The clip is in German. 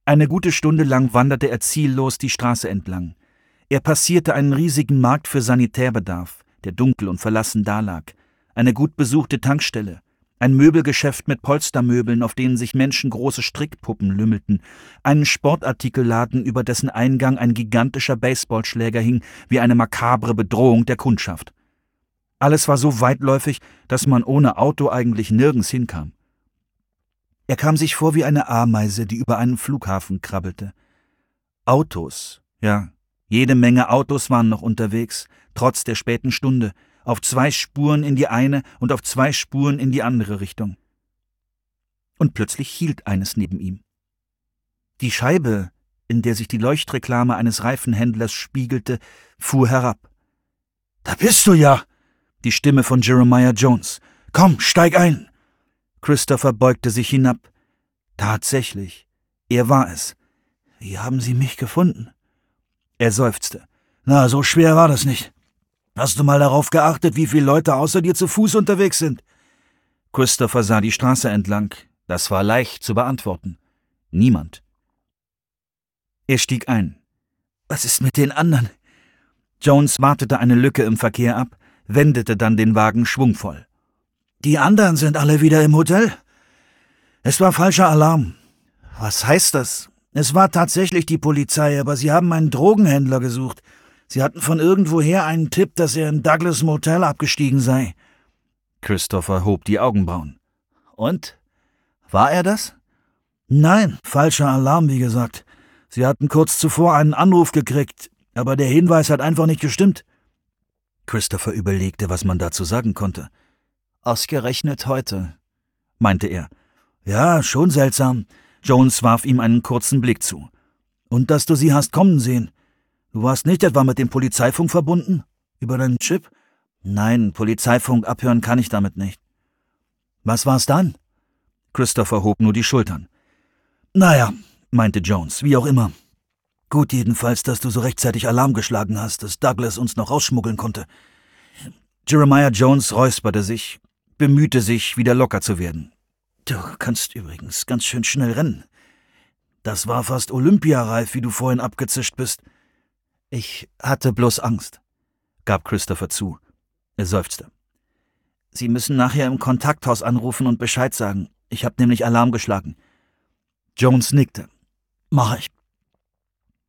Eine gute Stunde lang wanderte er ziellos die Straße entlang. Er passierte einen riesigen Markt für Sanitärbedarf, der dunkel und verlassen dalag, eine gut besuchte Tankstelle, ein Möbelgeschäft mit Polstermöbeln, auf denen sich menschengroße Strickpuppen lümmelten, einen Sportartikelladen, über dessen Eingang ein gigantischer Baseballschläger hing, wie eine makabre Bedrohung der Kundschaft. Alles war so weitläufig, dass man ohne Auto eigentlich nirgends hinkam. Er kam sich vor wie eine Ameise, die über einen Flughafen krabbelte. Autos, ja, jede Menge Autos waren noch unterwegs, trotz der späten Stunde, auf 2 Spuren in die eine und auf 2 Spuren in die andere Richtung. Und plötzlich hielt eines neben ihm. Die Scheibe, in der sich die Leuchtreklame eines Reifenhändlers spiegelte, fuhr herab. »Da bist du ja!« Die Stimme von Jeremiah Jones. »Komm, steig ein!« Christopher beugte sich hinab. Tatsächlich, er war es. »Wie haben Sie mich gefunden?« Er seufzte. »Na, so schwer war das nicht. Hast du mal darauf geachtet, wie viele Leute außer dir zu Fuß unterwegs sind?« Christopher sah die Straße entlang. Das war leicht zu beantworten. Niemand. Er stieg ein. »Was ist mit den anderen?« Jones wartete eine Lücke im Verkehr ab, wendete dann den Wagen schwungvoll. »Die anderen sind alle wieder im Hotel?« »Es war falscher Alarm.« »Was heißt das?« »Es war tatsächlich die Polizei, aber sie haben einen Drogenhändler gesucht. Sie hatten von irgendwoher einen Tipp, dass er in Douglas Motel abgestiegen sei.« Christopher hob die Augenbrauen. »Und? War er das?« »Nein, falscher Alarm, wie gesagt. Sie hatten kurz zuvor einen Anruf gekriegt, aber der Hinweis hat einfach nicht gestimmt.« Christopher überlegte, was man dazu sagen konnte. »Ausgerechnet heute«, meinte er. »Ja, schon seltsam.« Jones warf ihm einen kurzen Blick zu. »Und dass du sie hast kommen sehen. Du warst nicht etwa mit dem Polizeifunk verbunden? Über deinen Chip?« »Nein, Polizeifunk abhören kann ich damit nicht.« »Was war's dann?« Christopher hob nur die Schultern. »Naja«, meinte Jones, »wie auch immer. Gut jedenfalls, dass du so rechtzeitig Alarm geschlagen hast, dass Douglas uns noch rausschmuggeln konnte.« Jeremiah Jones räusperte sich, bemühte sich, wieder locker zu werden. »Du kannst übrigens ganz schön schnell rennen. Das war fast olympiareif, wie du vorhin abgezischt bist.« »Ich hatte bloß Angst«, gab Christopher zu. Er seufzte. »Sie müssen nachher im Kontakthaus anrufen und Bescheid sagen. Ich habe nämlich Alarm geschlagen.« Jones nickte. »Mach ich.«